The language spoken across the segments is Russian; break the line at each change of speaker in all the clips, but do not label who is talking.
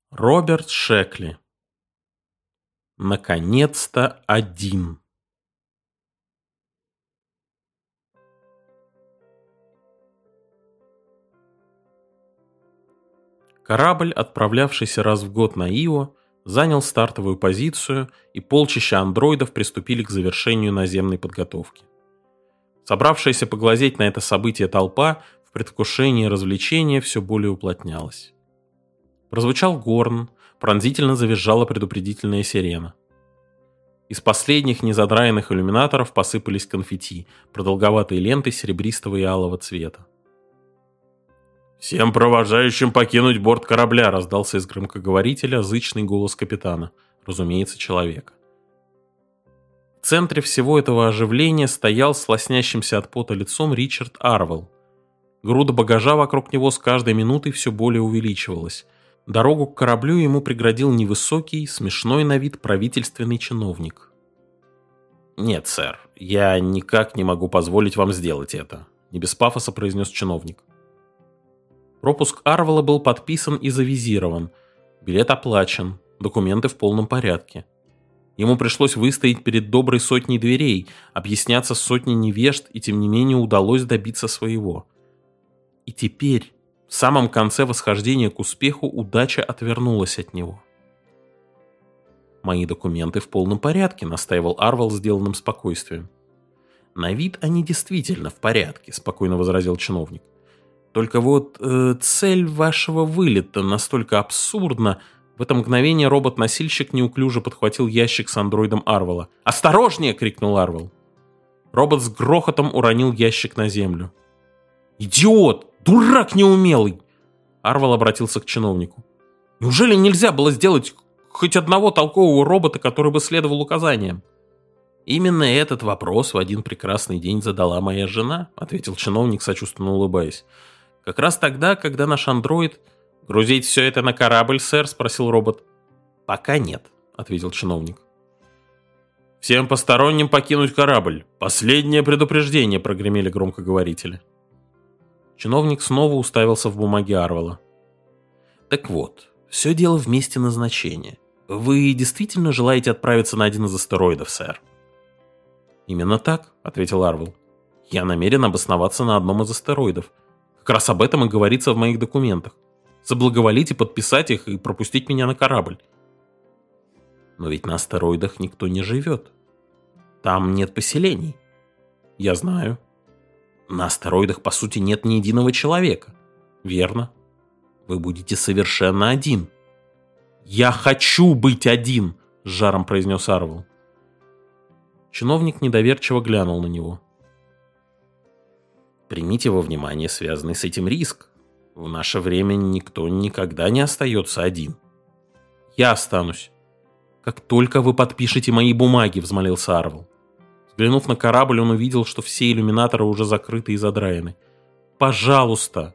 Роберт Шекли. Наконец-то один. Корабль, отправлявшийся раз в год на Ио, занял стартовую позицию, и полчища андроидов приступили к завершению наземной подготовки. Собравшаяся поглазеть на это событие толпа в предвкушении развлечения все более уплотнялась. Прозвучал горн, пронзительно завизжала предупредительная сирена. Из последних незадраенных иллюминаторов посыпались конфетти, продолговатые ленты серебристого и алого цвета. «Всем провожающим покинуть борт корабля!» — раздался из громкоговорителя зычный голос капитана, разумеется, человека. В центре всего этого оживления стоял с лоснящимся от пота лицом Ричард Арвелл. Груда багажа вокруг него с каждой минутой все более увеличивалась. Дорогу к кораблю ему преградил невысокий, смешной на вид правительственный чиновник. «Нет, сэр, я никак не могу позволить вам сделать это», — не без пафоса произнес чиновник. Пропуск Арвелла был подписан и завизирован, билет оплачен, документы в полном порядке. Ему пришлось выстоять перед доброй сотней дверей, объясняться с сотней невежд, и тем не менее удалось добиться своего. И теперь, в самом конце восхождения к успеху, удача отвернулась от него. «Мои документы в полном порядке», — настаивал Арвелл сделанным спокойствием. «На вид они действительно в порядке», — спокойно возразил чиновник. «Только вот цель вашего вылета настолько абсурдна». В это мгновение робот-носильщик неуклюже подхватил ящик с андроидом Арвелла. «Осторожнее!» — крикнул Арвелл. Робот с грохотом уронил ящик на землю. «Идиот! Дурак неумелый!» Арвелл обратился к чиновнику. «Неужели нельзя было сделать хоть одного толкового робота, который бы следовал указаниям?» «Именно этот вопрос в один прекрасный день задала моя жена», — ответил чиновник, сочувственно улыбаясь. «Как раз тогда, когда наш андроид...» «Грузить все это на корабль, сэр?» — спросил робот. «Пока нет», — ответил чиновник. «Всем посторонним покинуть корабль. Последнее предупреждение», — прогремели громкоговорители. Чиновник снова уставился в бумаги Арвелла. «Так вот, все дело в месте назначения. Вы действительно желаете отправиться на один из астероидов, сэр?» «Именно так», — ответил Арвелл. «Я намерен обосноваться на одном из астероидов. Как раз об этом и говорится в моих документах. Соблаговолите подписать их и пропустить меня на корабль». «Но ведь на астероидах никто не живет. Там нет поселений». «Я знаю». «На астероидах, по сути, нет ни единого человека». «Верно. Вы будете совершенно один». «Я хочу быть один!» — с жаром произнес Арвелл. Чиновник недоверчиво глянул на него. «Примите во внимание связанный с этим риск. В наше время никто никогда не остается один». «Я останусь. Как только вы подпишете мои бумаги», — взмолился Арвелл. Взглянув на корабль, он увидел, что все иллюминаторы уже закрыты и задраены. «Пожалуйста!»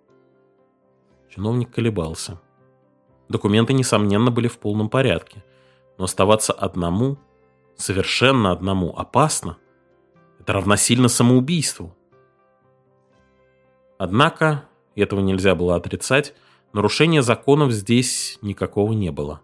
Чиновник колебался. Документы, несомненно, были в полном порядке. Но оставаться одному, совершенно одному, опасно. Это равносильно самоубийству. Однако, и этого нельзя было отрицать, нарушения законов здесь никакого не было.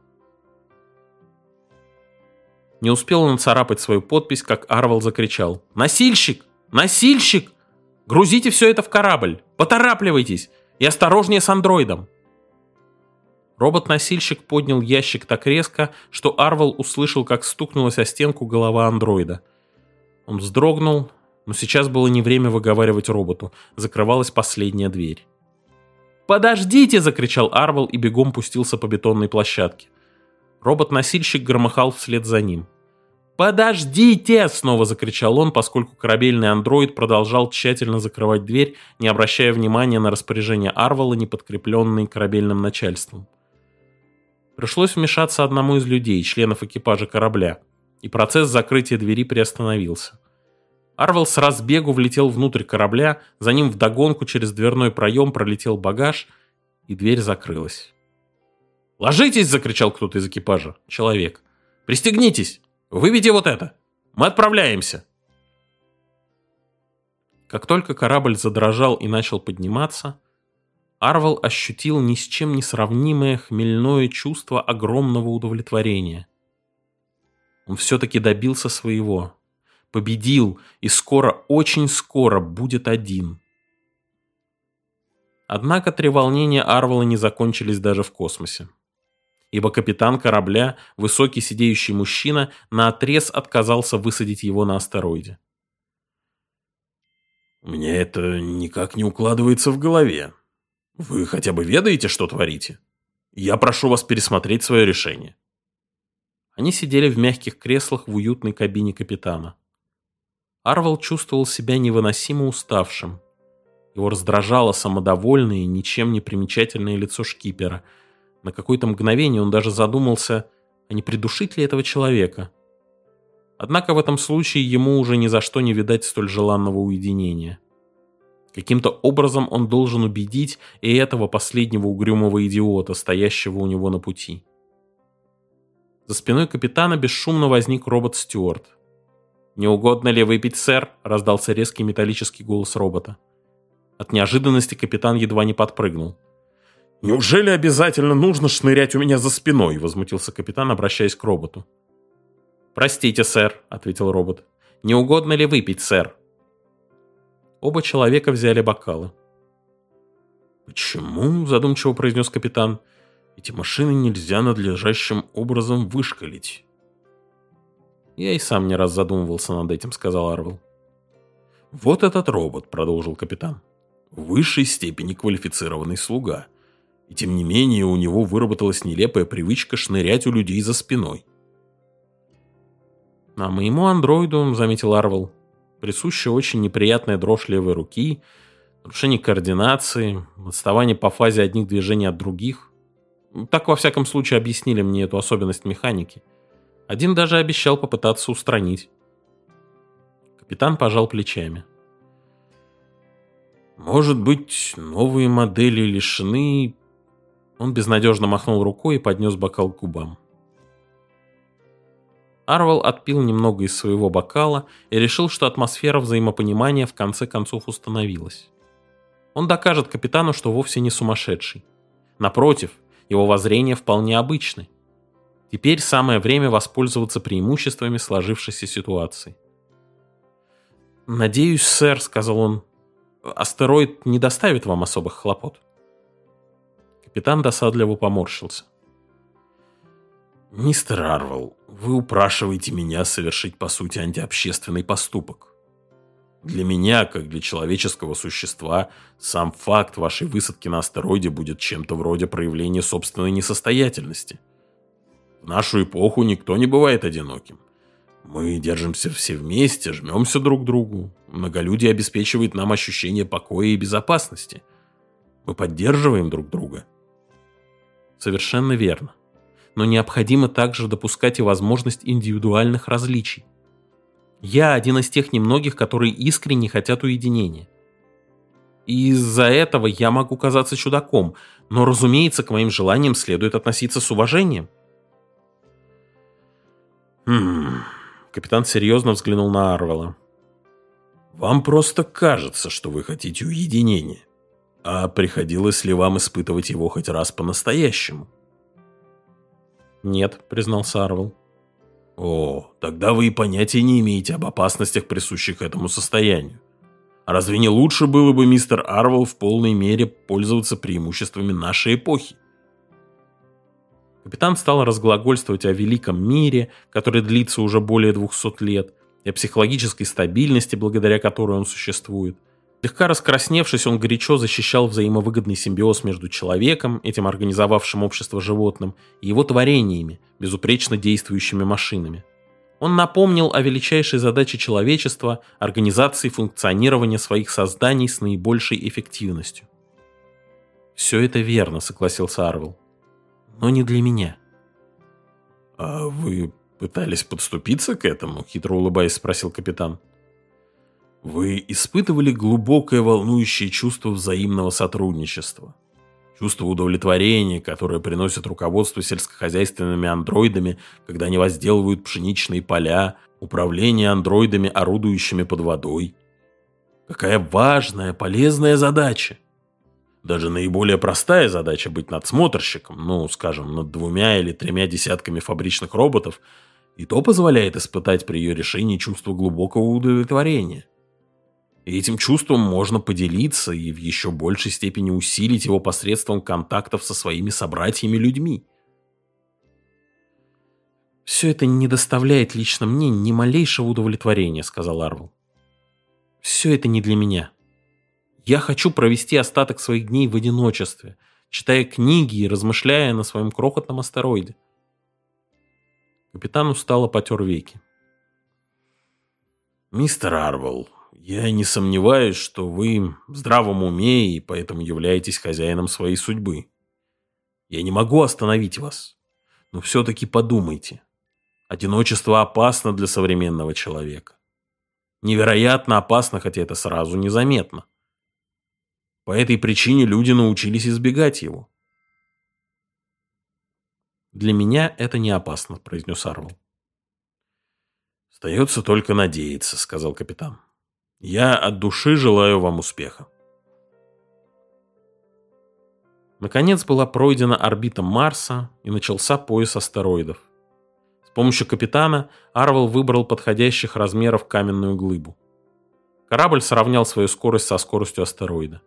Не успел он нацарапать свою подпись, как Арвелл закричал: «Носильщик! Носильщик! Грузите все это в корабль! Поторапливайтесь! И осторожнее с андроидом!» Робот-носильщик поднял ящик так резко, что Арвелл услышал, как стукнулась о стенку голова андроида. Он вздрогнул, но сейчас было не время выговаривать роботу. Закрывалась последняя дверь. «Подождите!» — закричал Арвелл и бегом пустился по бетонной площадке. Робот-носильщик громыхал вслед за ним. «Подождите!» — снова закричал он, поскольку корабельный андроид продолжал тщательно закрывать дверь, не обращая внимания на распоряжение Арвелла, не подкрепленные корабельным начальством. Пришлось вмешаться одному из людей, членов экипажа корабля, и процесс закрытия двери приостановился. Арвелл с разбегу влетел внутрь корабля, за ним вдогонку через дверной проем пролетел багаж, и дверь закрылась. «Ложитесь!» — закричал кто-то из экипажа. Человек. «Пристегнитесь! Выбейте вот это! Мы отправляемся!» Как только корабль задрожал и начал подниматься, Арвел ощутил ни с чем не сравнимое хмельное чувство огромного удовлетворения. Он все-таки добился своего. Победил, и скоро, очень скоро будет один. Однако треволнения Арвела не закончились даже в космосе. Ибо капитан корабля, высокий сидеющий мужчина, наотрез отказался высадить его на астероиде.
«У меня это никак не укладывается в голове. Вы хотя бы ведаете, что творите? Я прошу вас пересмотреть свое решение».
Они сидели в мягких креслах в уютной кабине капитана. Арвел чувствовал себя невыносимо уставшим. Его раздражало самодовольное и ничем не примечательное лицо шкипера. На какое-то мгновение он даже задумался, а не придушить ли этого человека. Однако в этом случае ему уже ни за что не видать столь желанного уединения. Каким-то образом он должен убедить и этого последнего угрюмого идиота, стоящего у него на пути. За спиной капитана бесшумно возник робот-стюард. «Не угодно ли выпить, сэр?» — раздался резкий металлический голос робота. От неожиданности капитан едва не подпрыгнул.
«Неужели обязательно нужно шнырять у меня за спиной?» — возмутился капитан, обращаясь к роботу.
«Простите, сэр», — ответил робот. «Не угодно ли выпить, сэр?» Оба человека взяли бокалы.
«Почему?» — задумчиво произнес капитан. «Эти машины нельзя надлежащим образом вышкалить».
«Я и сам не раз задумывался над этим», — сказал Арвел.
«Вот этот робот», — продолжил капитан, — «в высшей степени квалифицированный слуга. И тем не менее у него выработалась нелепая привычка шнырять у людей за спиной».
«А моему андроиду, — заметил Арвел, — присуща очень неприятная дрожь левой руки, нарушение координации, отставание по фазе одних движений от других. Так, во всяком случае, объяснили мне эту особенность механики. Один даже обещал попытаться устранить». Капитан пожал плечами.
«Может быть, новые модели лишены...»
Он безнадежно махнул рукой и поднес бокал к губам. Арвел отпил немного из своего бокала и решил, что атмосфера взаимопонимания в конце концов установилась. Он докажет капитану, что вовсе не сумасшедший. Напротив, его воззрения вполне обычны. Теперь самое время воспользоваться преимуществами сложившейся ситуации. «Надеюсь, сэр, — сказал он, — астероид не доставит вам особых хлопот». Капитан досадливо поморщился.
«Мистер Арвел, вы упрашиваете меня совершить, по сути, антиобщественный поступок. Для меня, как для человеческого существа, сам факт вашей высадки на астероиде будет чем-то вроде проявления собственной несостоятельности. В нашу эпоху никто не бывает одиноким. Мы держимся все вместе, жмемся друг к другу. Многолюдие обеспечивает нам ощущение покоя и безопасности. Мы поддерживаем друг друга».
Совершенно верно. Но необходимо также допускать и возможность индивидуальных различий. Я один из тех немногих, которые искренне хотят уединения. И из-за этого я могу казаться чудаком, но, разумеется, к моим желаниям следует относиться с уважением.
Капитан серьезно взглянул на Арвела. «Вам просто кажется, что вы хотите уединения. А приходилось ли вам испытывать его хоть раз по-настоящему?»
«Нет», — признался Арвел.
«О, тогда вы и понятия не имеете об опасностях, присущих этому состоянию. А разве не лучше было бы, мистер Арвел, в полной мере пользоваться преимуществами нашей эпохи?»
Капитан стал разглагольствовать о великом мире, который длится уже более 200 лет, и о психологической стабильности, благодаря которой он существует. Слегка раскрасневшись, он горячо защищал взаимовыгодный симбиоз между человеком, этим организовавшим общество животным, и его творениями, безупречно действующими машинами. Он напомнил о величайшей задаче человечества – организации функционирования своих созданий с наибольшей эффективностью. «Все это верно», — согласился Арвел. «Но не для меня».
«А вы пытались подступиться к этому?» — хитро улыбаясь, спросил капитан. «Вы испытывали глубокое волнующее чувство взаимного сотрудничества, чувство удовлетворения, которое приносит руководство сельскохозяйственными андроидами, когда они возделывают пшеничные поля, управление андроидами, орудующими под водой. Какая важная, полезная задача! Даже наиболее простая задача быть надсмотрщиком, ну, скажем, над 2 или 3 десятками фабричных роботов, и то позволяет испытать при ее решении чувство глубокого удовлетворения. И этим чувством можно поделиться и в еще большей степени усилить его посредством контактов со своими собратьями-людьми.
«Все это не доставляет лично мне ни малейшего удовлетворения», — сказал Арвел. «Все это не для меня. Я хочу провести остаток своих дней в одиночестве, читая книги и размышляя на своем крохотном астероиде». Капитан устало потер веки.
«Мистер Арвел, я не сомневаюсь, что вы в здравом уме и поэтому являетесь хозяином своей судьбы. Я не могу остановить вас, но все-таки подумайте. Одиночество опасно для современного человека. Невероятно опасно, хотя это сразу незаметно. По этой причине люди научились избегать его».
«Для меня это не опасно», — произнес Арвел.
«Остается только надеяться», — сказал капитан. «Я от души желаю вам успеха».
Наконец была пройдена орбита Марса и начался пояс астероидов. С помощью капитана Арвел выбрал подходящих размеров каменную глыбу. Корабль сравнял свою скорость со скоростью астероида.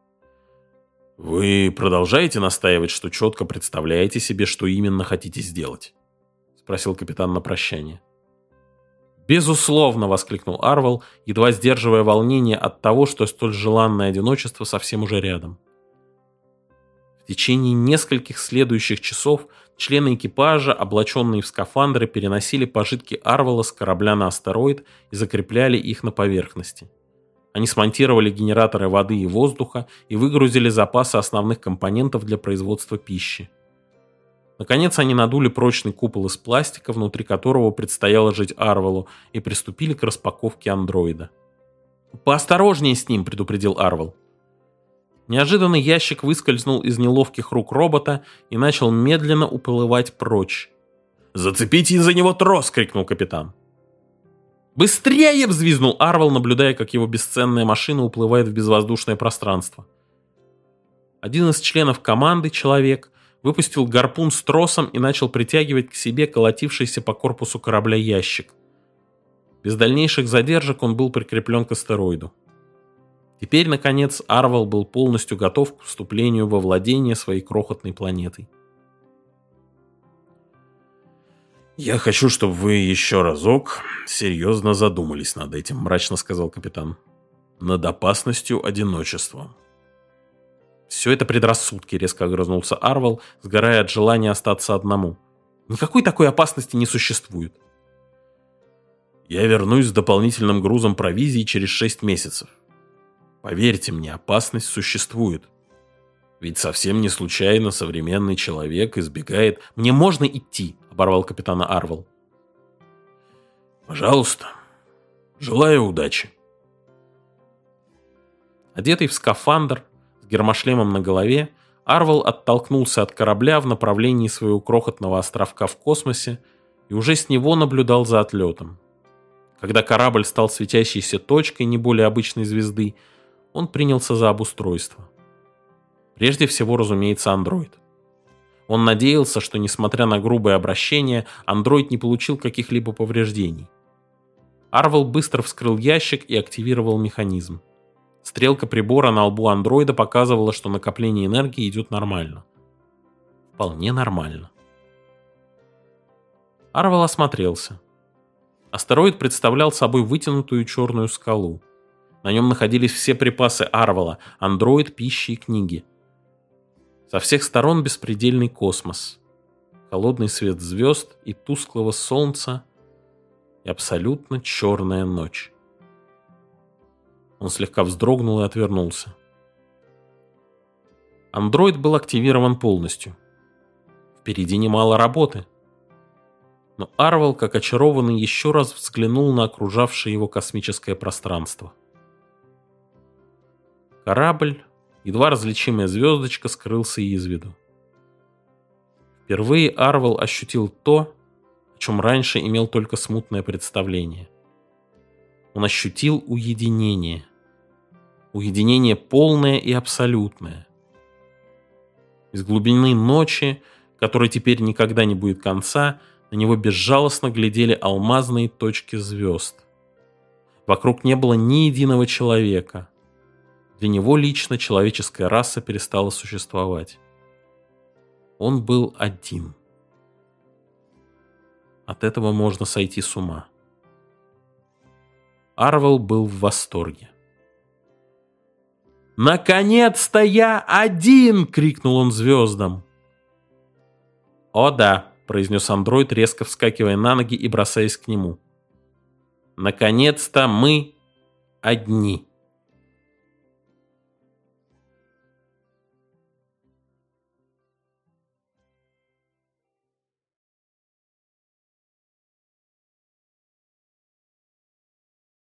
«Вы продолжаете настаивать, что четко представляете себе, что именно хотите сделать?» — спросил капитан на прощание.
«Безусловно!» — воскликнул Арвел, едва сдерживая волнение от того, что столь желанное одиночество совсем уже рядом. В течение нескольких следующих часов члены экипажа, облаченные в скафандры, переносили пожитки Арвела с корабля на астероид и закрепляли их на поверхности. Они смонтировали генераторы воды и воздуха и выгрузили запасы основных компонентов для производства пищи. Наконец они надули прочный купол из пластика, внутри которого предстояло жить Арвелу, и приступили к распаковке андроида. «Поосторожнее с ним», — предупредил Арвел. Неожиданный ящик выскользнул из неловких рук робота и начал медленно уплывать прочь.
«Зацепите за него трос!» — крикнул капитан.
«Быстрее!» — взвизгнул Арвел, наблюдая, как его бесценная машина уплывает в безвоздушное пространство. Один из членов команды, человек, выпустил гарпун с тросом и начал притягивать к себе колотившийся по корпусу корабля ящик. Без дальнейших задержек он был прикреплен к астероиду. Теперь, наконец, Арвел был полностью готов к вступлению во владение своей крохотной планетой.
«Я хочу, чтобы вы еще разок серьезно задумались над этим», — мрачно сказал капитан. «Над опасностью одиночества».
«Все это предрассудки», — резко огрызнулся Арвел, сгорая от желания остаться одному. «Никакой такой опасности не существует».
«Я вернусь с дополнительным грузом провизии через 6 месяцев. Поверьте мне, опасность существует. Ведь совсем не случайно современный человек избегает...»
«Мне можно идти», — оборвал капитана Арвел.
«Пожалуйста. Желаю удачи».
Одетый в скафандр, с гермошлемом на голове, Арвел оттолкнулся от корабля в направлении своего крохотного островка в космосе и уже с него наблюдал за отлетом. Когда корабль стал светящейся точкой не более обычной звезды, он принялся за обустройство. Прежде всего, разумеется, андроид. Он надеялся, что, несмотря на грубое обращение, андроид не получил каких-либо повреждений. Арвел быстро вскрыл ящик и активировал механизм. Стрелка прибора на лбу андроида показывала, что накопление энергии идет нормально. Вполне нормально. Арвел осмотрелся. Астероид представлял собой вытянутую черную скалу. На нем находились все припасы Арвела, андроид, пища и книги. Со всех сторон беспредельный космос. Холодный свет звезд и тусклого солнца и абсолютно черная ночь. Он слегка вздрогнул и отвернулся. Андроид был активирован полностью. Впереди немало работы. Но Арвел, как очарованный, еще раз взглянул на окружавшее его космическое пространство. Корабль, едва различимая звездочка, скрылся из виду. Впервые Арвел ощутил то, о чем раньше имел только смутное представление. Он ощутил уединение. Уединение полное и абсолютное. Из глубины ночи, которой теперь никогда не будет конца, на него безжалостно глядели алмазные точки звезд. Вокруг не было ни единого человека. Для него лично человеческая раса перестала существовать. Он был один. От этого можно сойти с ума. Арвел был в восторге. «Наконец-то я один!» — крикнул он звездам. «О да!» — произнес андроид, резко вскакивая на ноги и бросаясь к нему. «Наконец-то мы одни!»